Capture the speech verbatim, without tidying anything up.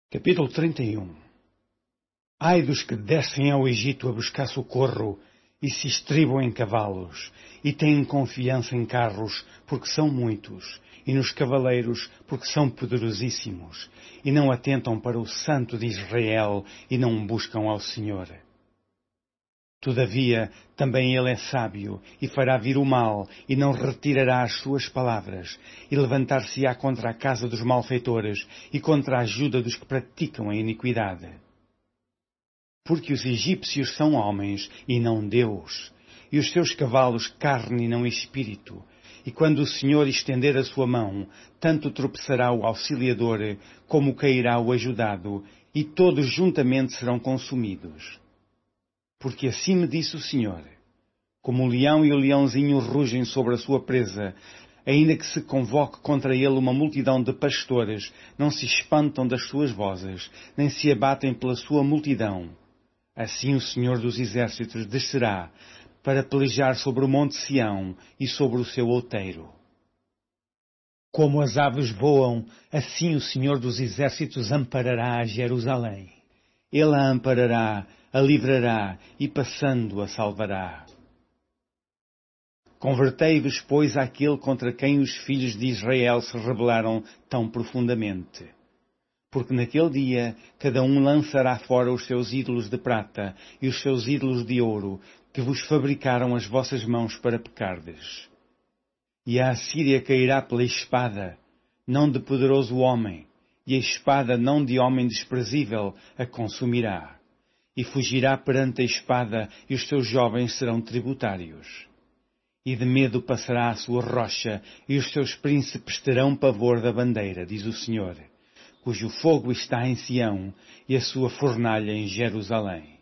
Capítulo trinta e um. Ai dos que descem ao Egito a buscar socorro e se estribam em cavalos, e têm confiança em carros, porque são muitos, e nos cavaleiros, porque são poderosíssimos, e não atentam para o Santo de Israel, e não buscam ao Senhor. Todavia, também ele é sábio, e fará vir o mal, e não retirará as suas palavras, e levantar-se-á contra a casa dos malfeitores, e contra a ajuda dos que praticam a iniquidade. Porque os egípcios são homens, e não Deus, e os seus cavalos carne e não espírito, e quando o Senhor estender a sua mão, tanto tropeçará o auxiliador, como cairá o ajudado, e todos juntamente serão consumidos. Porque assim me disse o Senhor: como o leão e o leãozinho rugem sobre a sua presa, ainda que se convoque contra ele uma multidão de pastores, não se espantam das suas vozes, nem se abatem pela sua multidão. Assim o Senhor dos Exércitos descerá para pelejar sobre o monte Sião e sobre o seu outeiro. Como as aves voam, assim o Senhor dos Exércitos amparará a Jerusalém. Ele a amparará, a livrará e passando a salvará. Convertei-vos, pois, àquele contra quem os filhos de Israel se rebelaram tão profundamente. Porque naquele dia cada um lançará fora os seus ídolos de prata e os seus ídolos de ouro, que vos fabricaram as vossas mãos para pecardes. E a Assíria cairá pela espada, não de poderoso homem, e a espada não de homem desprezível a consumirá. E fugirá perante a espada, e os seus jovens serão tributários. E de medo passará a sua rocha, e os seus príncipes terão pavor da bandeira, diz o Senhor, cujo fogo está em Sião, e a sua fornalha em Jerusalém.